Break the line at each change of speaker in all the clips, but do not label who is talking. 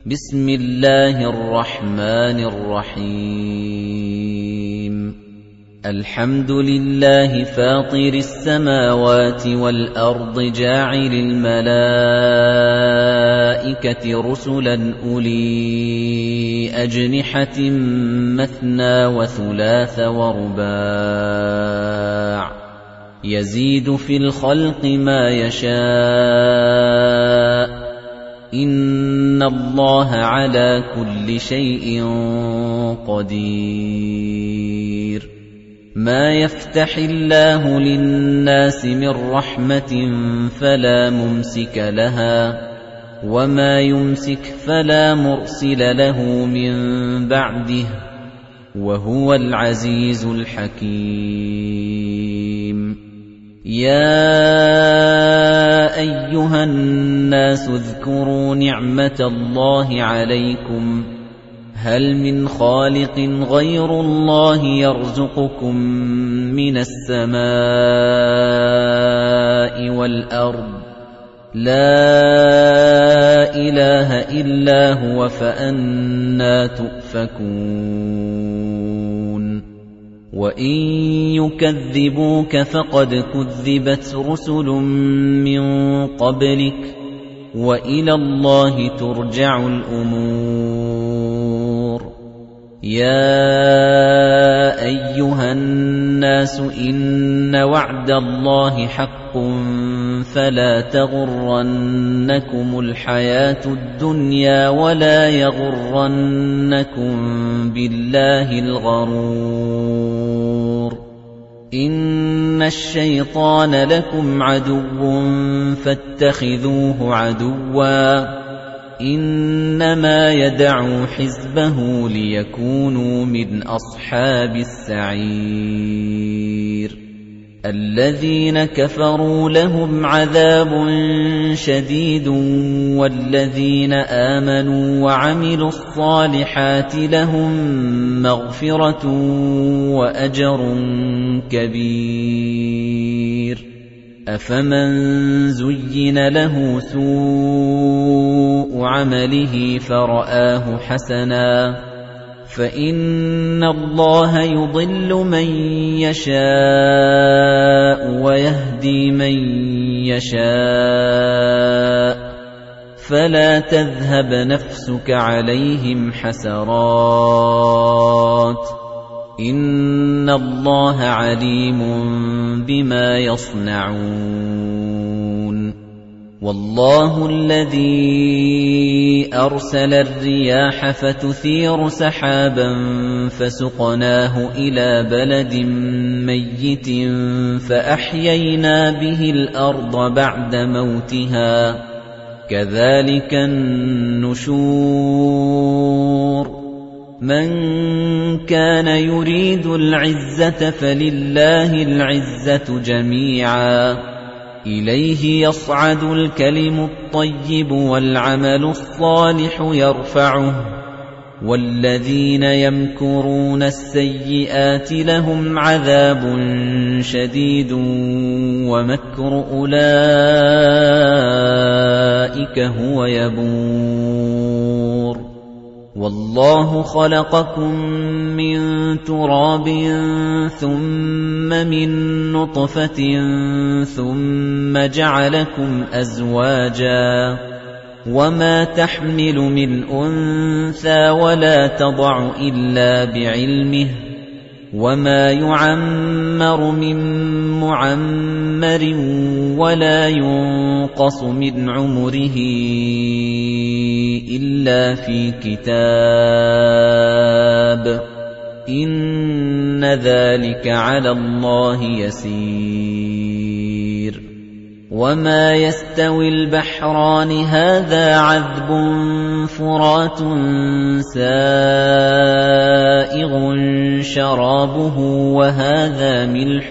بسم الله الرحمن الرحيم الحمد لله فاطر السماوات والأرض جاعل الملائكة رسلا أولي أجنحة مثنى وثلاث ورباع يزيد في الخلق ما يشاء إِنَّ اللَّهَ عَلَى كُلِّ شَيْءٍ قَدِيرٌ مَا يَفْتَحِ اللَّهُ لِلنَّاسِ مِن رَّحْمَةٍ فَلَا مُمْسِكَ لَهَا وَمَا يُمْسِكْ فَلَا مُرْسِلَ لَهُ مِن بَعْدِهِ وَهُوَ الْعَزِيزُ الْحَكِيمُ يَا أَيُّهَا النَّاسُ اذْكُرُوا نِعْمَةَ اللَّهِ عَلَيْكُمْ هَلْ مِنْ خَالِقٍ غَيْرُ اللَّهِ يَرْزُقُكُم مِّنَ السَّمَاءِ وَالْأَرْضِ لَا إِلَٰهَ إِلَّا هُوَ فَأَنَّىٰ تُؤْفَكُونَ وَإِن يُكَذِّبُوكَ فَقَدْ كُذِّبَتْ رُسُلٌ مِّن قَبْلِكَ وَإِلَى اللَّهِ تُرْجَعُ الْأُمُورُ يَا أَيُّهَا النَّاسُ إِنَّ وَعْدَ اللَّهِ حَقٌّ فَلَا تَغُرَّنَّكُمُ الْحَيَاةُ الدُّنْيَا وَلَا يَغُرَّنَّكُم بِاللَّهِ الْغَرُورُ إِنَّ الشَّيْطَانَ لَكُمْ عَدُوٌّ فَاتَّخِذُوهُ عَدُوًّا إِنَّمَا يَدْعُو حِزْبَهُ لِيَكُونُوا مِنْ أَصْحَابِ السَّعِيرِ الَّذِينَ كَفَرُوا لَهُمْ عَذَابٌ شَدِيدٌ وَالَّذِينَ آمَنُوا وَعَمِلُوا الصَّالِحَاتِ لَهُم مَّغْفِرَةٌ وَأَجْرٌ كَبِيرٌ أَفَمَن زُيِّنَ لَهُ سُوءُ عَمَلِهِ فَرَآهُ حَسَنًا فَإِنَّ اللَّهَ يُضِلُّ مَن يَشَاءُ وَيَهْدِي مَن يَشَاءُ فَلَا تَذْهَبْ نَفْسُكَ عَلَيْهِمْ حَسَرَاتٍ إِنَّ اللَّهَ عَلِيمٌ بِمَا يَصْنَعُونَ وَاللَّهُ الَّذِي أَرْسَلَ الرِّيَاحَ فَتُثِيرُ سَحَابًا فَسُقْنَاهُ إِلَىٰ بَلَدٍ مَّيِّتٍ فَأَحْيَيْنَا بِهِ الْأَرْضَ بَعْدَ مَوْتِهَا كَذَلِكَ النُّشُورُ مَن كَانَ يُرِيدُ الْعِزَّةَ فَلِلَّهِ الْعِزَّةُ جَمِيعًا إِلَيْهِ يَصْعَدُ الْكَلِمُ الطَّيِّبُ وَالْعَمَلُ الصَّالِحُ يَرْفَعُهُ وَالَّذِينَ يَمْكُرُونَ السَّيِّئَاتِ لَهُمْ عَذَابٌ شَدِيدٌ وَمَكْرُ أُولَئِكَ هُوَ يَبُورُ وَاللَّهُ خَلَقَكُم مِّن تُرَابٍ ثُمَّ مِن نُّطْفَةٍ ثُمَّ جَعَلَكُمْ أَزْوَاجًا وَمَا تَحْمِلُ مِنْ أُنثَىٰ وَلَا تَضَعُ إِلَّا بِعِلْمِهِ وَمَا يُعَمَّرُ مِن مُّعَمَّرٍ وَلَا يُنقَصُ مِنْ عُمُرِهِ إِلَّا فِي كِتَابٍ إِنَّ ذَلِكَ عَلَى اللَّهِ يَسِيرٌ وَمَا يَسْتَوِي الْبَحْرَانِ هَٰذَا عَذْبٌ فُرَاتٌ سَائِغٌ شَرَابُهُ وَهَٰذَا مِلْحٌ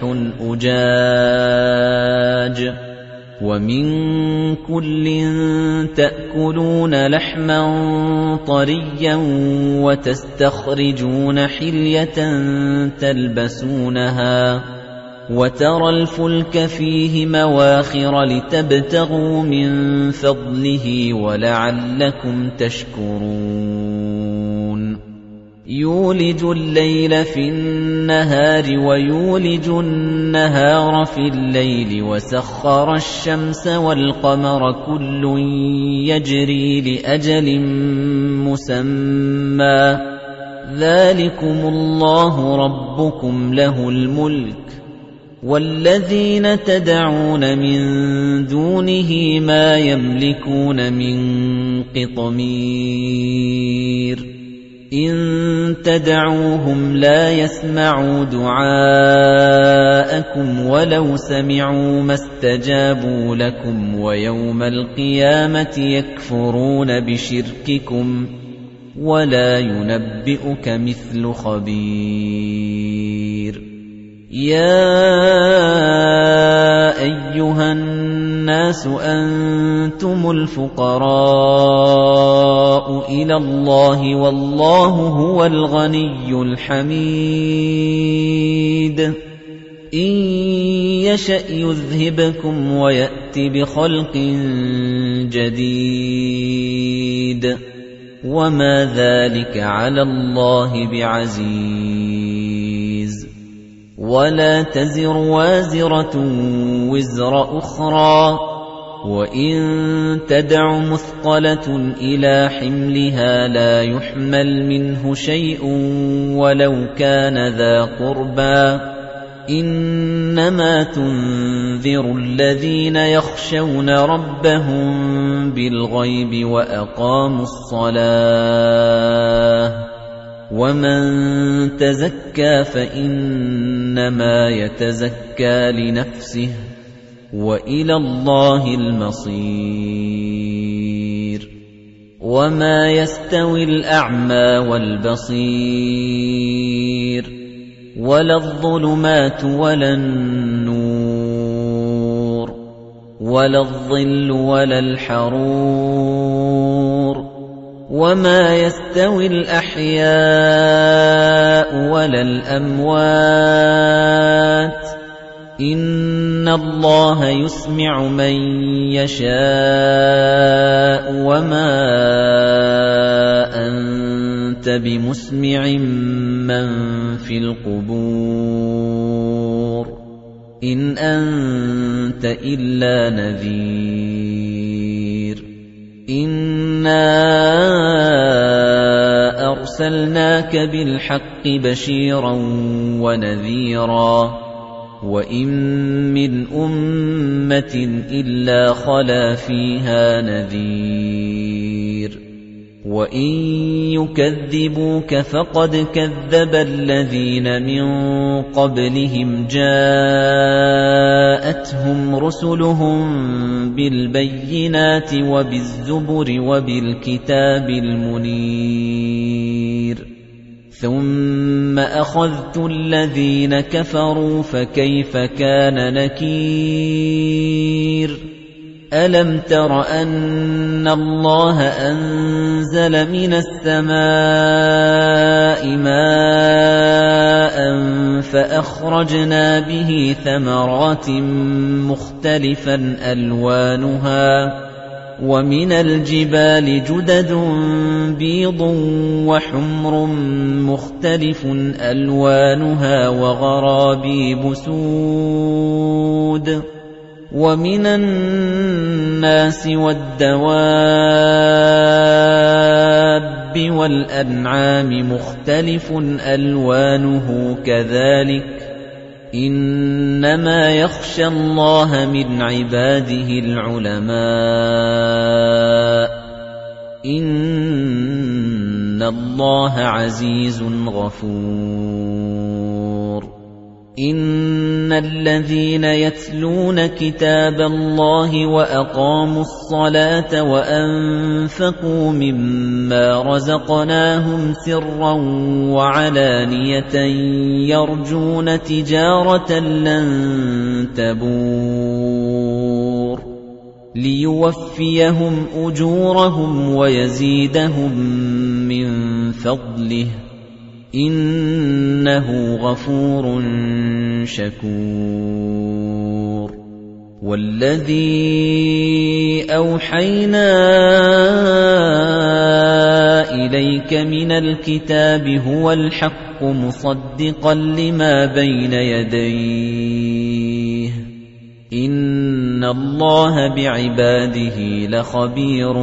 أُجَاجٌ وَمِن كُلٍّ تَأْكُلُونَ لَحْمًا طَرِيًّا وَتَسْتَخْرِجُونَ حِلْيَةً تَلْبَسُونَهَا وَتَرَى الْفُلْكَ فِيهِ مَوَاخِرَ لِتَبْتَغُوا مِن فَضْلِهِ وَلَعَلَّكُمْ تَشْكُرُونَ يُولِجُ اللَّيْلَ فِي النَّهَارِ وَيُولِجُ النَّهَارَ فِي اللَّيْلِ وَسَخَّرَ الشَّمْسَ وَالْقَمَرَ كُلٌّ يَجْرِي لِأَجَلٍ مُّسَمًّى ذَلِكُمُ اللَّهُ رَبُّكُمْ لَهُ الْمُلْكُ وَالَّذِينَ تَدْعُونَ مِن دُونِهِ مَا يَمْلِكُونَ مِن قِطْمِيرٍ إِن تَدْعُوهُمْ لَا يَسْمَعُوا دُعَاءَكُمْ وَلَوْ سَمِعُوا مَا اسْتَجَابُوا لَكُمْ وَيَوْمَ الْقِيَامَةِ يَكْفُرُونَ بِشِرْكِكُمْ وَلَا يُنَبِّئُكَ مِثْلُ خَبِيرٍ يَا أَيُّهَا النَّاسُ أَنتُمُ الْفُقَرَاءُ إِلَى اللَّهِ وَاللَّهُ هُوَ الْغَنِيُّ الْحَمِيدُ إِن يَشَأْ يُذْهِبْكُمْ وَيَأْتِ بِخَلْقٍ جَدِيدٍ وَمَا ذَلِكَ عَلَى اللَّهِ بِعَزِيزٍ وَلَا تَزِرُ وَازِرَةٌ وِزْرَ أُخْرَى وَإِن تَدْعُ مُثْقَلَةٌ إِلَى حِمْلِهَا لَا يُحْمَلْ مِنْهُ شَيْءٌ وَلَوْ كَانَ ذَا قُرْبَى إِنَّمَا تُنذِرُ الَّذِينَ يَخْشَوْنَ رَبَّهُم بِالْغَيْبِ وَأَقَامُوا الصَّلَاةَ وَمَن تَزَكَّىٰ فَإِنَّمَا يَتَزَكَّىٰ لِنَفْسِهِ وَإِلَى اللَّهِ الْمَصِيرُ وَمَا يَسْتَوِي الْأَعْمَىٰ وَالْبَصِيرُ وَلَا الظُّلُمَاتُ وَلَا النُّورُ وَلَا الظِّلُّ وَلَا الْحَرُورُ وَمَا يَسْتَوِي الْأَحْيَاءُ وَلَا الْأَمْوَاتُ إِنَّ اللَّهَ يُسْمِعُ مَن يَشَاءُ وَمَا أَنتَ بِمُسْمِعٍ مَّن فِي الْقُبُورِ إِنْ أَنتَ إِلَّا نَذِيرٌ إِنَّا أَرْسَلْنَاكَ بِالْحَقِّ بَشِيرًا وَنَذِيرًا وَإِن مِّنْ أُمَّةٍ إِلَّا خَلَا فِيهَا نَذِيرٌ وَإِن يُكَذِّبُوكَ فَقَدْ كَذَّبَ الَّذِينَ مِن قَبْلِهِمْ جَاءَتْهُمْ رُسُلُهُم بِالْبَيِّنَاتِ وَبِالزُّبُرِ وَبِالْكِتَابِ الْمُنِيرِ ثُمَّ أَخَذْتُ الَّذِينَ كَفَرُوا فَكَيْفَ كَانَ نَكِيرِ أَلَمْ تَرَ أَنَّ اللَّهَ أَنزَلَ مِنَ السَّمَاءِ مَاءً فَأَخْرَجْنَا بِهِ ثَمَرَاتٍ مُخْتَلِفًا أَلْوَانُهَا وَمِنَ الْجِبَالِ جُدَدٌ بِيضٌ وَحُمْرٌ مُخْتَلِفٌ أَلْوَانُهَا وَغَرَابِيبُ سُودٌ وَمِنَ النَّاسِ وَالدَّوَابِّ وَالْأَنْعَامِ مُخْتَلِفٌ أَلْوَانُهُ كَذَلِكَ إِنَّمَا يَخْشَى اللَّهَ مِنْ عِبَادِهِ الْعُلَمَاءُ إِنَّ اللَّهَ عَزِيزٌ غَفُورٌ إِنَّ الَّذِينَ يَتْلُونَ كِتَابَ اللَّهِ وَأَقَامُوا الصَّلَاةَ وَأَنفَقُوا مِمَّا رَزَقْنَاهُمْ سِرًّا وَعَلَانِيَةً يَرْجُونَ تِجَارَةً لَّن تَبُورَ لِيُوَفِّيَهُمْ أُجُورَهُمْ وَيَزِيدَهُم مِّن فَضْلِهِ إِنَّهُ غَفُورٌ شَكُورٌ وَالَّذِي أَوْحَيْنَا إِلَيْكَ مِنَ الْكِتَابِ هُوَ الْحَقُّ مُصَدِّقًا لِمَا بَيْنَ يَدَيْهِ إِنَّ اللَّهَ بِعِبَادِهِ لَخَبِيرٌ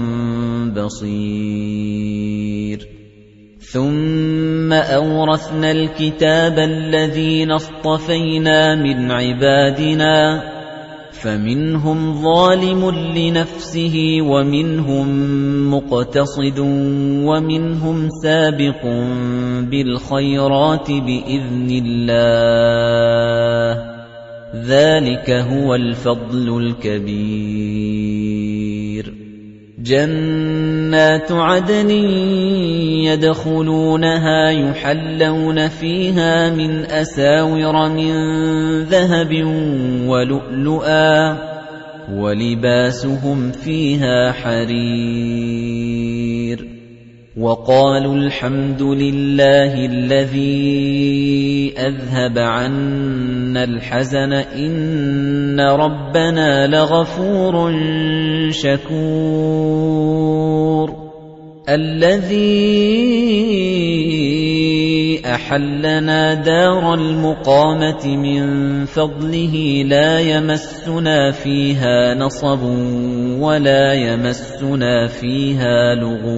بَصِيرٌ ثُمَّ أَوْرَثْنَا الْكِتَابَ الَّذِينَ اصْطَفَيْنَا مِنْ عِبَادِنَا فَمِنْهُمْ ظَالِمٌ لِنَفْسِهِ وَمِنْهُمْ مُقْتَصِدٌ وَمِنْهُمْ سَابِقٌ بِالْخَيْرَاتِ بِإِذْنِ اللَّهِ ذَلِكَ هُوَ الْفَضْلُ الْكَبِيرُ جَنَّاتُ عَدْنٍ يَدْخُلُونَهَا يُحَلَّوْنَ فِيهَا مِنْ أَسَاوِرَ مِنْ ذَهَبٍ وَلُؤْلُؤًا وَلِبَاسُهُمْ فِيهَا حَرِيرٌ وَقَالُوا الْحَمْدُ لِلَّهِ الَّذِي أَذْهَبَ عَنَّا الْحَزَنَ إِنَّ رَبَّنَا لَغَفُورٌ شَكُورٌ الَّذِي أَحَلَّنَا دَارَ الْمُقَامَةِ مِنْ فَضْلِهِ لَا يَمَسُّنَا فِيهَا نَصَبٌ وَلَا يَمَسُّنَا فِيهَا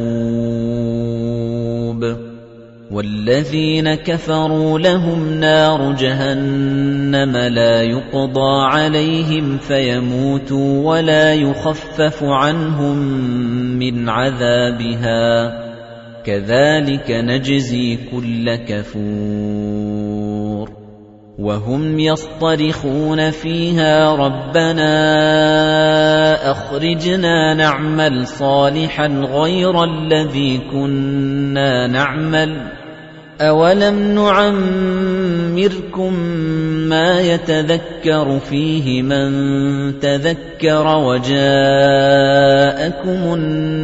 لُغُوبٌ وَالَّذِينَ كَفَرُوا لَهُمْ نَارُ جَهَنَّمَ لَا يُقْضَى عَلَيْهِمْ فَيَمُوتُوا وَلَا يُخَفَّفُ عَنْهُمْ مِنْ عَذَابِهَا كَذَلِكَ نَجْزِي كُلَّ كَفُورٍ وَهُمْ يَصْطَرِخُونَ فِيهَا رَبَّنَا أَخْرِجْنَا نَعْمَلْ صَالِحًا غَيْرَ الَّذِي كُنَّا نَعْمَلُ أَوَلَمْ نُعَمِّرْكُم مَّا يَتَذَكَّرُ فِيهِ مَن تَذَكَّرَ وَجَاءَكُمُ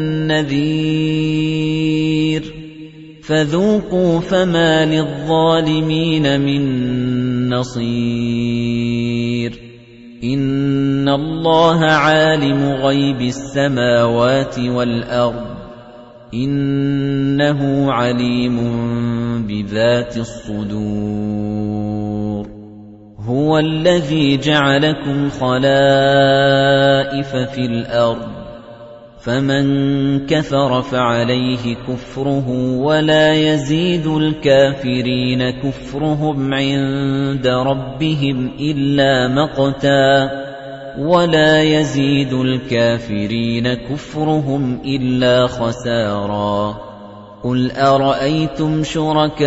النَّذِيرُ فَذُوقُوا فَمَا لِلظَّالِمِينَ مِن نَّصِيرٍ إِنَّ اللَّهَ عَالِمُ غَيْبِ السَّمَاوَاتِ وَالْأَرْضِ إِنَّهُ عَلِيمٌ بِذَاتِ الصُّدُورِ هُوَ الَّذِي جَعَلَكُمْ خَلَائِفَ فِي الْأَرْضِ فَمَن كَفَرَ فَعَلَيْهِ كُفْرُهُ وَلَا يَزِيدُ الْكَافِرِينَ كُفْرُهُمْ عِندَ رَبِّهِمْ إِلَّا مَقْتًا وَلَا يَزِيدُ الْكَافِرِينَ كُفْرُهُمْ إِلَّا خَسَارًا قُلْ أَرَأَيْتُمْ شُرَكَاءَكُمُ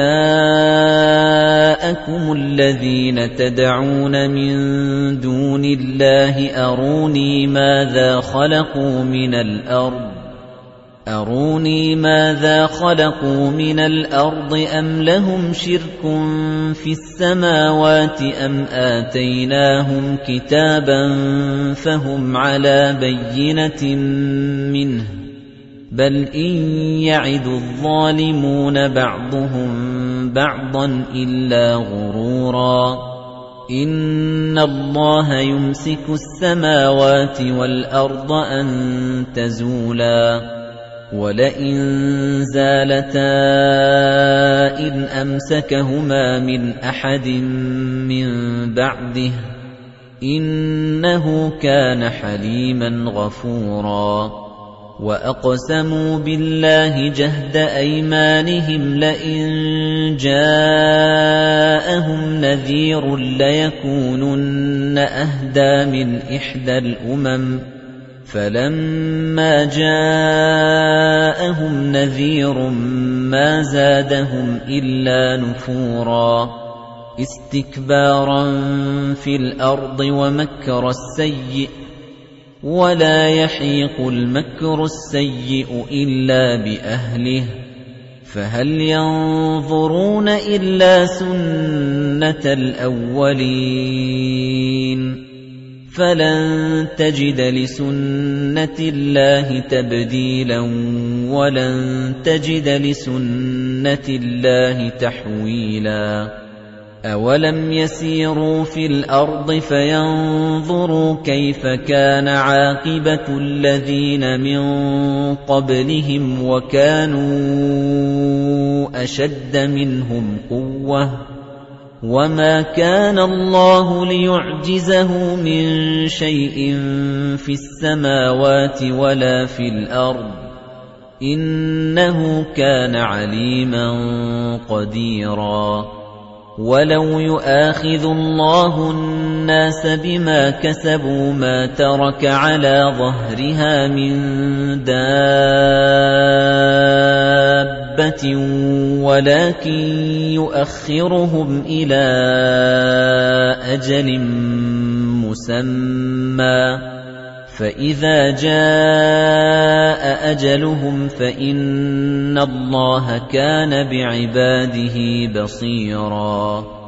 الَّذِينَ تَدْعُونَ مِن دُونِ اللَّهِ أَرُونِي ماذا خَلَقُوا مِنَ الْأَرْضِ أَمْ لَهُمْ شِرْكٌ فِي السَّمَاوَاتِ أَمْ آتَيْنَاهُمْ كِتَابًا فَهُمْ عَلَى بَيِّنَةٍ مِّنْهُ بَلْ إِن يَعِدُ الظَّالِمُونَ بَعْضُهُم بَعْضًا إِلَّا غُرُورًا إِنَّ اللَّهَ يُمْسِكُ السَّمَاوَاتِ وَالْأَرْضَ أَن تَزُولَا وَلَئِن زَالَتَا إِنْ أَمْسَكَهُمَا مِنْ أَحَدٍ مِّن بَعْدِهِ إِنَّهُ كَانَ حَلِيمًا غَفُورًا وَأَقْسَمُوا بِاللَّهِ جَهْدَ أَيْمَانِهِمْ لَئِن جَاءَهُمْ نَذِيرٌ لَّيَكُونُنَّ أَهْدَىٰ مِنْ إِحْدَى الْأُمَمِ فَلَمَّا جَاءَهُمْ نَذِيرٌ مَّا زَادَهُمْ إِلَّا نُفُورًا اسْتِكْبَارًا فِي الْأَرْضِ وَمَكْرَ السَّيِّئِ وَلَا يَحِيقُ الْمَكْرُ السَّيِّئُ إِلَّا بِأَهْلِهِ فَهَلْ يَنظُرُونَ إِلَّا سُنَّةَ الْأَوَّلِينَ فَلَن تَجِدَ لِسُنَّةِ اللَّهِ تَبْدِيلًا وَلَن تَجِدَ لِسُنَّةِ سُنَّةِ اللَّهِ تَحْوِيلًا أَوَلَمْ يَسِيرُوا فِي الْأَرْضِ فَيَنظُرُوا كَيْفَ كَانَ عَاقِبَةُ الَّذِينَ مِن قَبْلِهِمْ وَكَانُوا أَشَدَّ مِنْهُمْ قُوَّةً وَمَا كَانَ اللَّهُ لِيُعْجِزَهُ مِن شَيْءٍ فِي السَّمَاوَاتِ وَلَا فِي الْأَرْضِ إِنَّهُ كَانَ عَلِيمًا قَدِيرًا وَلَوْ يُؤَاخِذُ اللَّهُ النَّاسَ بِمَا كَسَبُوا مَا تَرَكَ عَلَى ظَهْرِهَا مِن دَابَّةٍ وَلَكِن يُؤَخِّرُهُمْ إِلَى أَجَلٍ مُّسَمًّى فَإِذَا جَاءَ أَجَلُهُمْ فَإِنَّ اللَّهَ كَانَ بِعِبَادِهِ بَصِيرًا